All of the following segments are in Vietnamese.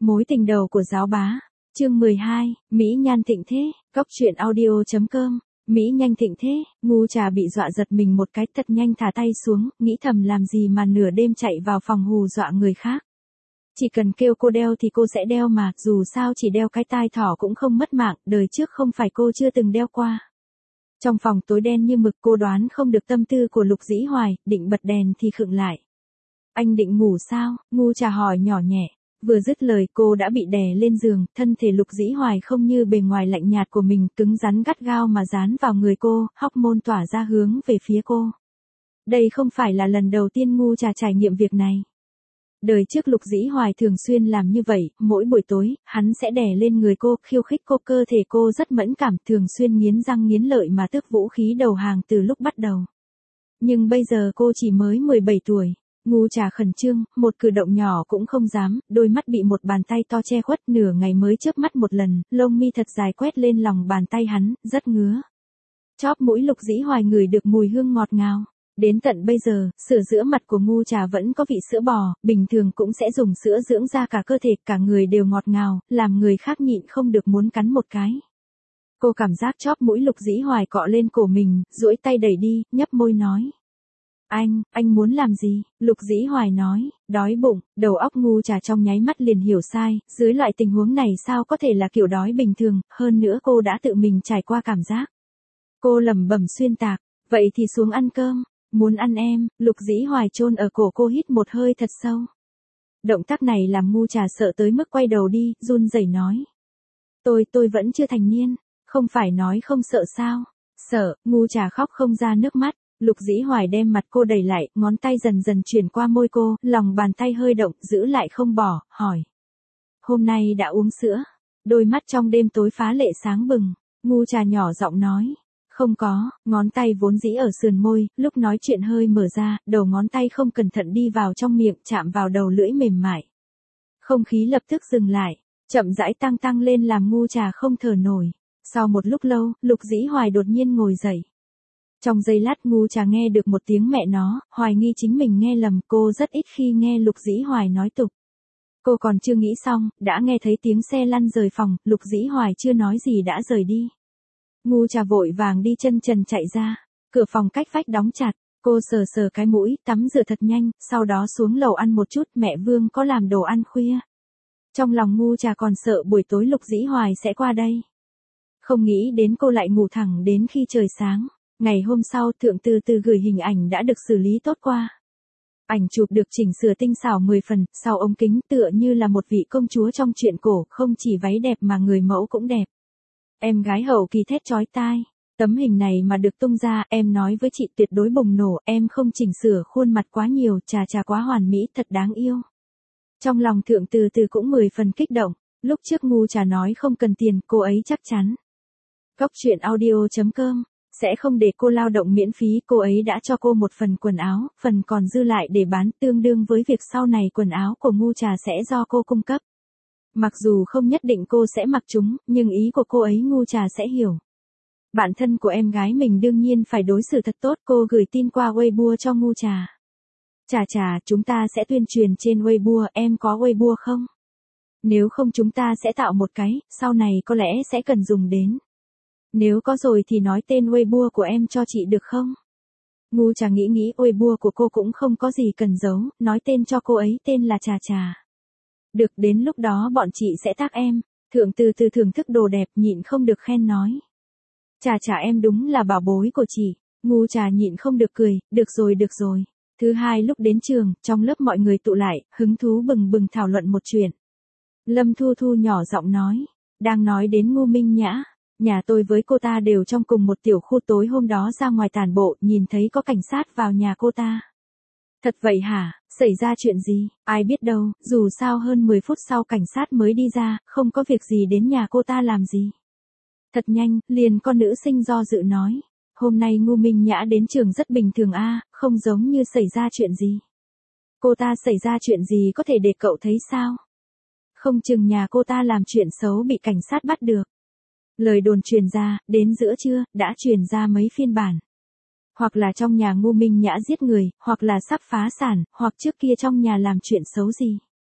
Mối tình đầu của giáo bá. Chương 12, Mỹ Nhan thịnh thế, Cóc truyện audio.com. Mỹ nhanh thịnh thế, ngu trà bị dọa giật mình một cái, thật nhanh thả tay xuống, nghĩ thầm làm gì mà nửa đêm chạy vào phòng hù dọa người khác. Chỉ cần kêu cô đeo thì cô sẽ đeo mà, dù sao chỉ đeo cái tai thỏ cũng không mất mạng, đời trước không phải cô chưa từng đeo qua. Trong phòng tối đen như mực, cô đoán không được tâm tư của Lục Dĩ Hoài, định bật đèn thì khựng lại. Anh định ngủ sao? Ngu trà hỏi nhỏ nhẹ. Vừa dứt lời cô đã bị đè lên giường, thân thể Lục Dĩ Hoài không như bề ngoài lạnh nhạt của mình, cứng rắn gắt gao mà dán vào người cô, hormone tỏa ra hướng về phía cô. Đây không phải là lần đầu tiên ngu trà trải nghiệm việc này. Đời trước Lục Dĩ Hoài thường xuyên làm như vậy, mỗi buổi tối, hắn sẽ đè lên người cô, khiêu khích cô, cơ thể cô rất mẫn cảm, thường xuyên nghiến răng nghiến lợi mà tước vũ khí đầu hàng từ lúc bắt đầu. Nhưng bây giờ cô chỉ mới 17 tuổi. Ngu trà khẩn trương, một cử động nhỏ cũng không dám, đôi mắt bị một bàn tay to che khuất, nửa ngày mới chớp mắt một lần, lông mi thật dài quét lên lòng bàn tay hắn, rất ngứa. Chóp mũi Lục Dĩ Hoài ngửi được mùi hương ngọt ngào. Đến tận bây giờ, sữa giữa mặt của ngu trà vẫn có vị sữa bò, bình thường cũng sẽ dùng sữa dưỡng da cả cơ thể, cả người đều ngọt ngào, làm người khác nhịn không được muốn cắn một cái. Cô cảm giác chóp mũi Lục Dĩ Hoài cọ lên cổ mình, duỗi tay đẩy đi, nhấp môi nói. Anh muốn làm gì? Lục Dĩ Hoài nói, đói bụng, đầu óc ngu trà trong nháy mắt liền hiểu sai, dưới loại tình huống này sao có thể là kiểu đói bình thường, hơn nữa cô đã tự mình trải qua cảm giác. Cô lẩm bẩm xuyên tạc, vậy thì xuống ăn cơm, muốn ăn em, Lục Dĩ Hoài chôn ở cổ cô hít một hơi thật sâu. Động tác này làm ngu trà sợ tới mức quay đầu đi, run rẩy nói. Tôi vẫn chưa thành niên, không phải nói không sợ sao? Sợ, ngu trà khóc không ra nước mắt. Lục Dĩ Hoài đem mặt cô đẩy lại, ngón tay dần dần chuyển qua môi cô, lòng bàn tay hơi động, giữ lại không bỏ, hỏi. Hôm nay đã uống sữa? Đôi mắt trong đêm tối phá lệ sáng bừng, ngu trà nhỏ giọng nói. Không có, ngón tay vốn dĩ ở sườn môi, lúc nói chuyện hơi mở ra, đầu ngón tay không cẩn thận đi vào trong miệng, chạm vào đầu lưỡi mềm mại. Không khí lập tức dừng lại, chậm rãi tăng lên làm ngu trà không thở nổi. Sau một lúc lâu, Lục Dĩ Hoài đột nhiên ngồi dậy. Trong giây lát ngu trà nghe được một tiếng mẹ nó, hoài nghi chính mình nghe lầm, cô rất ít khi nghe Lục Dĩ Hoài nói tục. Cô còn chưa nghĩ xong, đã nghe thấy tiếng xe lăn rời phòng, Lục Dĩ Hoài chưa nói gì đã rời đi. Ngu trà vội vàng đi chân trần chạy ra, cửa phòng cách vách đóng chặt, cô sờ sờ cái mũi, tắm rửa thật nhanh, sau đó xuống lầu ăn một chút, mẹ Vương có làm đồ ăn khuya. Trong lòng ngu trà còn sợ buổi tối Lục Dĩ Hoài sẽ qua đây. Không nghĩ đến cô lại ngủ thẳng đến khi trời sáng. Ngày hôm sau Thượng Từ Từ gửi hình ảnh đã được xử lý tốt qua. Ảnh chụp được chỉnh sửa tinh xảo 10 phần, sau ống kính tựa như là một vị công chúa trong truyện cổ, không chỉ váy đẹp mà người mẫu cũng đẹp. Em gái hậu kỳ thét chói tai. Tấm hình này mà được tung ra, em nói với chị tuyệt đối bùng nổ, em không chỉnh sửa khuôn mặt quá nhiều, chà quá hoàn mỹ, thật đáng yêu. Trong lòng Thượng Từ Từ cũng 10 phần kích động, lúc trước ngu trà nói không cần tiền, cô ấy chắc chắn. Cóc truyện audio.com sẽ không để cô lao động miễn phí, cô ấy đã cho cô một phần quần áo, phần còn dư lại để bán, tương đương với việc sau này quần áo của ngu trà sẽ do cô cung cấp. Mặc dù không nhất định cô sẽ mặc chúng, nhưng ý của cô ấy ngu trà sẽ hiểu. Bạn thân của em gái mình đương nhiên phải đối xử thật tốt, cô gửi tin qua Weibo cho ngu trà. Trà, chúng ta sẽ tuyên truyền trên Weibo, em có Weibo không? Nếu không chúng ta sẽ tạo một cái, sau này có lẽ sẽ cần dùng đến. Nếu có rồi thì nói tên Weibo của em cho chị được không? Ngu trà nghĩ Weibo của cô cũng không có gì cần giấu, nói tên cho cô ấy, tên là Trà. Được, đến lúc đó bọn chị sẽ tag em. Thượng Từ Từ thưởng thức đồ đẹp nhịn không được khen nói. Trà em đúng là bảo bối của chị. Ngu trà nhịn không được cười, được rồi. Thứ hai lúc đến trường, trong lớp mọi người tụ lại, hứng thú bừng thảo luận một chuyện. Lâm Thu Thu nhỏ giọng nói, đang nói đến Ngô Minh Nhã. Nhà tôi với cô ta đều trong cùng một tiểu khu, tối hôm đó ra ngoài tản bộ, nhìn thấy có cảnh sát vào nhà cô ta. Thật vậy hả, xảy ra chuyện gì, ai biết đâu, dù sao hơn 10 phút sau cảnh sát mới đi ra, không có việc gì đến nhà cô ta làm gì. Thật nhanh, liền con nữ sinh do dự nói, hôm nay Ngô Minh Nhã đến trường rất bình thường a, không giống như xảy ra chuyện gì. Cô ta xảy ra chuyện gì có thể để cậu thấy sao? Không chừng nhà cô ta làm chuyện xấu bị cảnh sát bắt được. Lời đồn truyền ra, đến giữa trưa, đã truyền ra mấy phiên bản. Hoặc là trong nhà Ngô Minh Nhã giết người, hoặc là sắp phá sản, hoặc trước kia trong nhà làm chuyện xấu gì.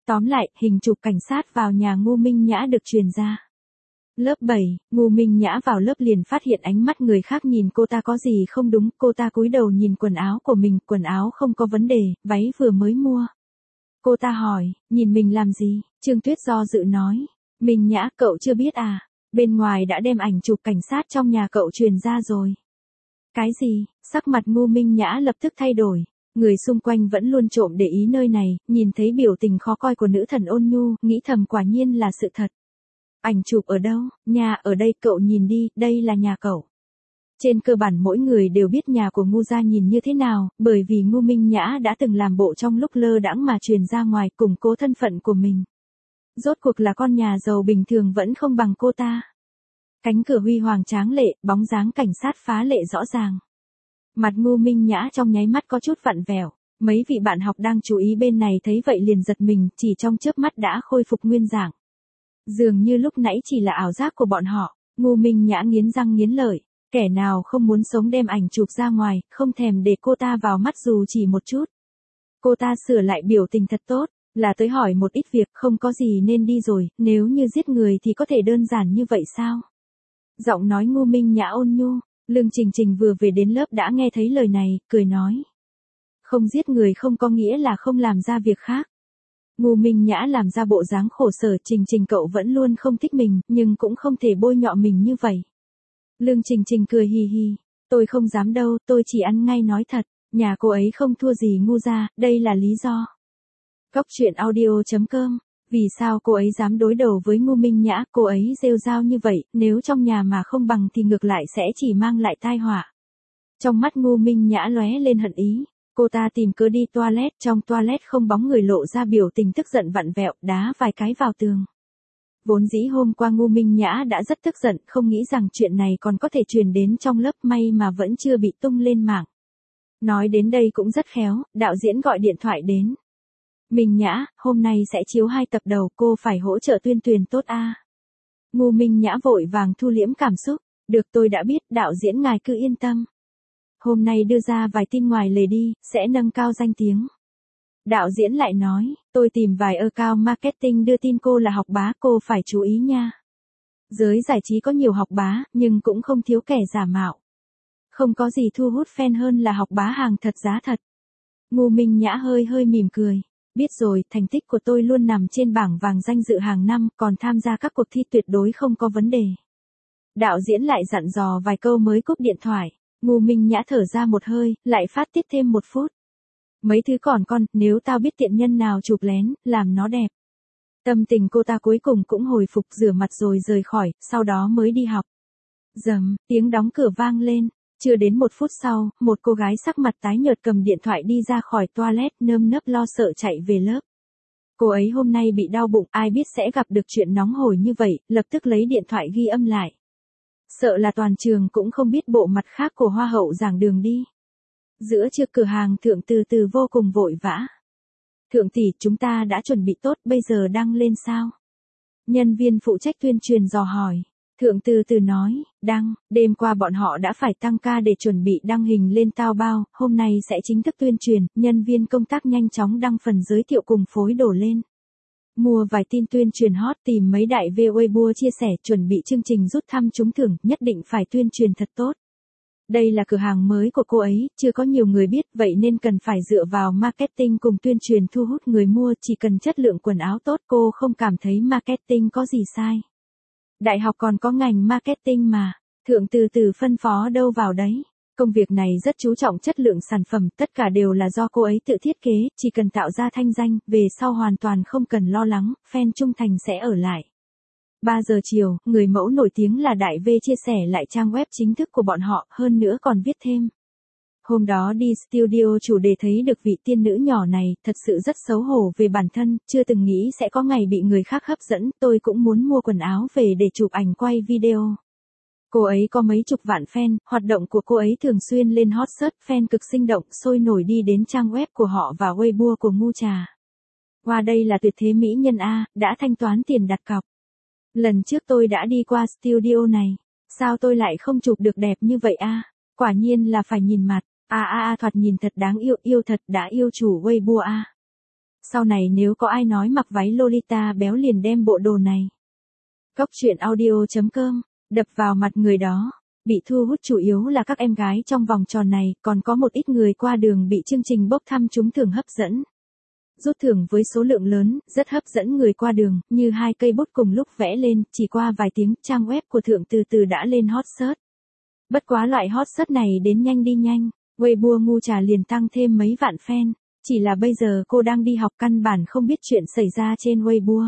Tóm lại, hình chụp cảnh sát vào nhà Ngô Minh Nhã được truyền ra. Lớp 7, Ngô Minh Nhã vào lớp liền phát hiện ánh mắt người khác nhìn cô ta có gì không đúng, cô ta cúi đầu nhìn quần áo của mình, quần áo không có vấn đề, váy vừa mới mua. Cô ta hỏi, nhìn mình làm gì? Trương Tuyết do dự nói, Minh Nhã, cậu chưa biết à, bên ngoài đã đem ảnh chụp cảnh sát trong nhà cậu truyền ra rồi. Cái gì? Sắc mặt Ngô Minh Nhã lập tức thay đổi. Người xung quanh vẫn luôn trộm để ý nơi này, nhìn thấy biểu tình khó coi của nữ thần Ôn Nhu, nghĩ thầm quả nhiên là sự thật. Ảnh chụp ở đâu? Nhà ở đây, cậu nhìn đi, đây là nhà cậu. Trên cơ bản mỗi người đều biết nhà của Ngô gia nhìn như thế nào, bởi vì Ngô Minh Nhã đã từng làm bộ trong lúc lơ đãng mà truyền ra ngoài củng cố thân phận của mình. Rốt cuộc là con nhà giàu bình thường vẫn không bằng cô ta. Cánh cửa huy hoàng tráng lệ, bóng dáng cảnh sát phá lệ rõ ràng. Mặt Ngô Minh Nhã trong nháy mắt có chút vặn vẹo, mấy vị bạn học đang chú ý bên này thấy vậy liền giật mình, chỉ trong chớp mắt đã khôi phục nguyên dạng. Dường như lúc nãy chỉ là ảo giác của bọn họ, Ngô Minh Nhã nghiến răng nghiến lợi, kẻ nào không muốn sống đem ảnh chụp ra ngoài, không thèm để cô ta vào mắt dù chỉ một chút. Cô ta sửa lại biểu tình thật tốt, là tới hỏi một ít việc, không có gì nên đi rồi, nếu như giết người thì có thể đơn giản như vậy sao? Giọng nói Ngô Minh Nhã ôn nhu. Lương Trình Trình vừa về đến lớp đã nghe thấy lời này, cười nói. Không giết người không có nghĩa là không làm ra việc khác. Ngô Minh Nhã làm ra bộ dáng khổ sở, Trình Trình cậu vẫn luôn không thích mình, nhưng cũng không thể bôi nhọ mình như vậy. Lương Trình Trình cười hì hì, tôi không dám đâu, tôi chỉ ăn ngay nói thật, nhà cô ấy không thua gì Ngô gia, đây là lý do. Cóc truyện audio.com. Vì sao cô ấy dám đối đầu với Ngô Minh Nhã, cô ấy rêu rao như vậy, nếu trong nhà mà không bằng thì ngược lại sẽ chỉ mang lại tai họa. Trong mắt Ngô Minh Nhã lóe lên hận ý, cô ta tìm cớ đi toilet, trong toilet không bóng người lộ ra biểu tình tức giận vặn vẹo, đá vài cái vào tường. Vốn dĩ hôm qua Ngô Minh Nhã đã rất tức giận, không nghĩ rằng chuyện này còn có thể truyền đến trong lớp, may mà vẫn chưa bị tung lên mạng. Nói đến đây cũng rất khéo, đạo diễn gọi điện thoại đến. Minh Nhã, hôm nay sẽ chiếu 2 tập đầu, cô phải hỗ trợ tuyên truyền tốt a. Ngô Minh Nhã vội vàng thu liễm cảm xúc, được tôi đã biết, đạo diễn ngài cứ yên tâm. Hôm nay đưa ra vài tin ngoài lề đi, sẽ nâng cao danh tiếng. Đạo diễn lại nói, tôi tìm vài account marketing đưa tin cô là học bá, cô phải chú ý nha. Giới giải trí có nhiều học bá, nhưng cũng không thiếu kẻ giả mạo. Không có gì thu hút fan hơn là học bá hàng thật giá thật. Ngô Minh Nhã hơi hơi mỉm cười. Biết rồi, thành tích của tôi luôn nằm trên bảng vàng danh dự hàng năm, còn tham gia các cuộc thi tuyệt đối không có vấn đề. Đạo diễn lại dặn dò vài câu mới cúp điện thoại. Ngô Minh Nhã thở ra một hơi, lại phát tiết thêm 1 phút. Mấy thứ còn con, nếu tao biết tiện nhân nào chụp lén, làm nó đẹp. Tâm tình cô ta cuối cùng cũng hồi phục, rửa mặt rồi rời khỏi, sau đó mới đi học. Rầm, tiếng đóng cửa vang lên. Chưa đến 1 phút sau, một cô gái sắc mặt tái nhợt cầm điện thoại đi ra khỏi toilet, nơm nớp lo sợ chạy về lớp. Cô ấy hôm nay bị đau bụng, ai biết sẽ gặp được chuyện nóng hổi như vậy, lập tức lấy điện thoại ghi âm lại. Sợ là toàn trường cũng không biết bộ mặt khác của hoa hậu giảng đường đi. Giữa trưa cửa hàng Thượng Từ Từ vô cùng vội vã. Thượng tỷ, chúng ta đã chuẩn bị tốt, bây giờ đăng lên sao? Nhân viên phụ trách tuyên truyền dò hỏi. Thượng Từ Từ nói, đêm qua bọn họ đã phải tăng ca để chuẩn bị đăng hình lên Taobao, hôm nay sẽ chính thức tuyên truyền, nhân viên công tác nhanh chóng đăng phần giới thiệu cùng phối đồ lên. Mua vài tin tuyên truyền hot, tìm mấy đại Weibo chia sẻ, chuẩn bị chương trình rút thăm trúng thưởng, nhất định phải tuyên truyền thật tốt. Đây là cửa hàng mới của cô ấy, chưa có nhiều người biết, vậy nên cần phải dựa vào marketing cùng tuyên truyền thu hút người mua, chỉ cần chất lượng quần áo tốt, cô không cảm thấy marketing có gì sai. Đại học còn có ngành marketing mà, Thượng Từ Từ phân phó đâu vào đấy. Công việc này rất chú trọng chất lượng sản phẩm, tất cả đều là do cô ấy tự thiết kế, chỉ cần tạo ra thanh danh, về sau hoàn toàn không cần lo lắng, fan trung thành sẽ ở lại. 3 giờ chiều, người mẫu nổi tiếng là Đại V chia sẻ lại trang web chính thức của bọn họ, hơn nữa còn viết thêm. Hôm đó đi studio chủ đề thấy được vị tiên nữ nhỏ này, thật sự rất xấu hổ về bản thân, chưa từng nghĩ sẽ có ngày bị người khác hấp dẫn, tôi cũng muốn mua quần áo về để chụp ảnh quay video. Cô ấy có mấy chục vạn fan, hoạt động của cô ấy thường xuyên lên hot search, fan cực sinh động, sôi nổi đi đến trang web của họ và Weibo của Ngu Trà. Qua đây là tuyệt thế mỹ nhân A, đã thanh toán tiền đặt cọc. Lần trước tôi đã đi qua studio này, sao tôi lại không chụp được đẹp như vậy a? Quả nhiên là phải nhìn mặt, thoạt nhìn thật đáng yêu, yêu thật đã yêu chủ Weibo a. Sau này nếu có ai nói mặc váy Lolita béo liền đem bộ đồ này. Cốc truyện audio.com, đập vào mặt người đó. Bị thu hút chủ yếu là các em gái trong vòng tròn này, còn có một ít người qua đường bị chương trình bốc thăm trúng thưởng hấp dẫn. Rút thưởng với số lượng lớn, rất hấp dẫn người qua đường, như 2 cây bút cùng lúc vẽ lên, chỉ qua vài tiếng, trang web của Thượng từ từ đã lên hot search. Bất quá loại hot search này đến nhanh đi nhanh, Weibo ngu trà liền tăng thêm mấy vạn fan, chỉ là bây giờ cô đang đi học căn bản không biết chuyện xảy ra trên Weibo.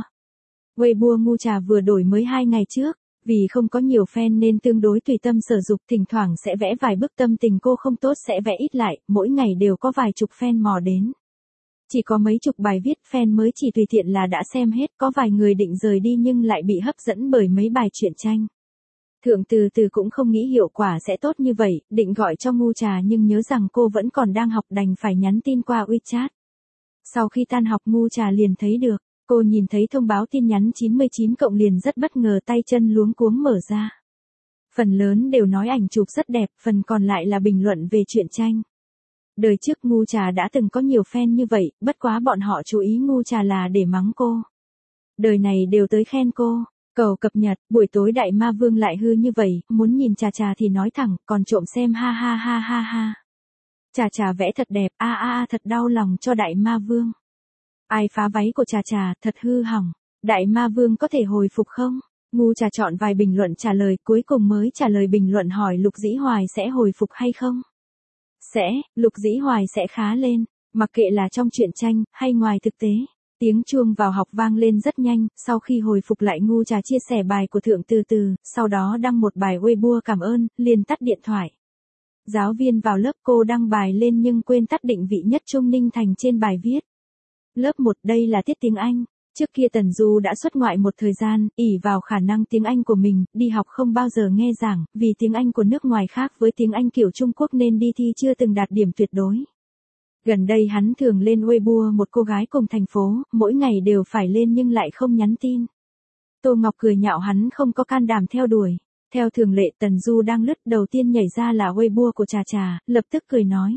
Weibo ngu trà vừa đổi mới 2 ngày trước, vì không có nhiều fan nên tương đối tùy tâm sở dục, thỉnh thoảng sẽ vẽ vài bức tâm tình cô không tốt sẽ vẽ ít lại, mỗi ngày đều có vài chục fan mò đến. Chỉ có mấy chục bài viết fan mới chỉ tùy tiện là đã xem hết, có vài người định rời đi nhưng lại bị hấp dẫn bởi mấy bài truyện tranh. Thượng từ từ cũng không nghĩ hiệu quả sẽ tốt như vậy, định gọi cho ngu trà nhưng nhớ rằng cô vẫn còn đang học đành phải nhắn tin qua WeChat. Sau khi tan học ngu trà liền thấy được, cô nhìn thấy thông báo tin nhắn 99 cộng liền rất bất ngờ, tay chân luống cuống mở ra. Phần lớn đều nói ảnh chụp rất đẹp, phần còn lại là bình luận về truyện tranh. Đời trước ngu trà đã từng có nhiều fan như vậy, bất quá bọn họ chú ý ngu trà là để mắng cô. Đời này đều tới khen cô. Cầu cập nhật, buổi tối đại ma vương lại hư như vậy, muốn nhìn trà trà thì nói thẳng, còn trộm xem ha ha ha ha ha. Trà trà vẽ thật đẹp, a a a thật đau lòng cho đại ma vương. Ai phá váy của trà trà, thật hư hỏng. Đại ma vương có thể hồi phục không? Ngu trà chọn vài bình luận trả lời, cuối cùng mới trả lời bình luận hỏi Lục Dĩ Hoài sẽ hồi phục hay không? Sẽ, Lục Dĩ Hoài sẽ khá lên, mặc kệ là trong truyện tranh, hay ngoài thực tế. Tiếng chuông vào học vang lên rất nhanh, sau khi hồi phục lại ngu trà chia sẻ bài của Thượng từ từ, sau đó đăng một bài Weibo cảm ơn, liền tắt điện thoại. Giáo viên vào lớp cô đăng bài lên nhưng quên tắt định vị nhất Trung Ninh Thành trên bài viết. Lớp 1 đây là tiết tiếng Anh. Trước kia Tần Du đã xuất ngoại một thời gian, ỷ vào khả năng tiếng Anh của mình, đi học không bao giờ nghe giảng, vì tiếng Anh của nước ngoài khác với tiếng Anh kiểu Trung Quốc nên đi thi chưa từng đạt điểm tuyệt đối. Gần đây hắn thường lên Weibo một cô gái cùng thành phố, mỗi ngày đều phải lên nhưng lại không nhắn tin. Tô Ngọc cười nhạo hắn không có can đảm theo đuổi. Theo thường lệ Tần Du đang lướt đầu tiên nhảy ra là Weibo của Trà Trà, lập tức cười nói.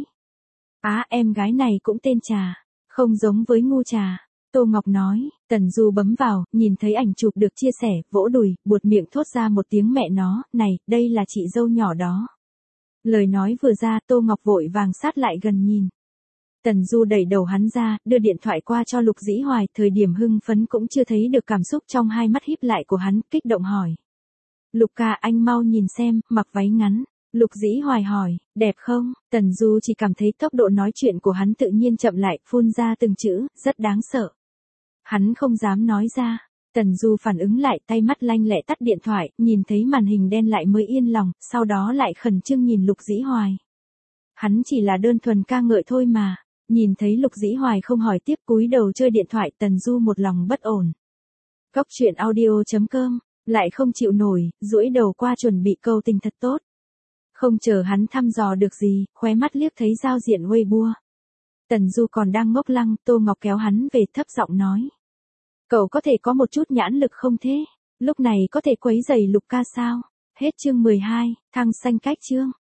Em gái này cũng tên Trà, không giống với ngu trà. Tô Ngọc nói, Tần Du bấm vào, nhìn thấy ảnh chụp được chia sẻ, vỗ đùi, buột miệng thốt ra một tiếng mẹ nó, này, đây là chị dâu nhỏ đó. Lời nói vừa ra, Tô Ngọc vội vàng sát lại gần nhìn. Tần Du đẩy đầu hắn ra, đưa điện thoại qua cho Lục Dĩ Hoài, thời điểm hưng phấn cũng chưa thấy được cảm xúc trong hai mắt híp lại của hắn, kích động hỏi. Lục ca anh mau nhìn xem, mặc váy ngắn. Lục Dĩ Hoài hỏi, đẹp không? Tần Du chỉ cảm thấy tốc độ nói chuyện của hắn tự nhiên chậm lại, phun ra từng chữ, rất đáng sợ. Hắn không dám nói ra. Tần Du phản ứng lại, tay mắt lanh lẹ tắt điện thoại, nhìn thấy màn hình đen lại mới yên lòng, sau đó lại khẩn trương nhìn Lục Dĩ Hoài. Hắn chỉ là đơn thuần ca ngợi thôi mà. Nhìn thấy Lục Dĩ Hoài không hỏi tiếp, cúi đầu chơi điện thoại, Tần Du một lòng bất ổn. Cốc truyện audio.com, lại không chịu nổi, duỗi đầu qua chuẩn bị câu tình thật tốt. Không chờ hắn thăm dò được gì, khóe mắt liếc thấy giao diện Weibo. Tần Du còn đang ngốc lăng, Tô Ngọc kéo hắn về thấp giọng nói. Cậu có thể có một chút nhãn lực không thế? Lúc này có thể quấy rầy Lục ca sao? Hết chương 12, thăng xanh cách chương.